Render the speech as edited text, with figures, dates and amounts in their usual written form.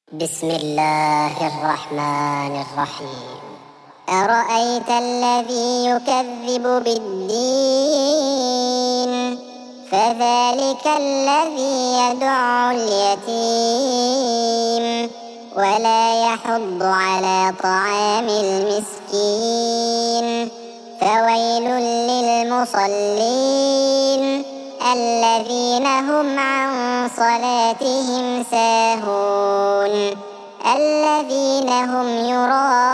بسم الله الرحمن الرحيم. أرأيت الذي يكذب بالدين فذلك الذي يدع اليتيم ولا يحض على طعام المسكين فويل للمصلين الذين هم عن صلاتهم ساهون الذين هم يراءون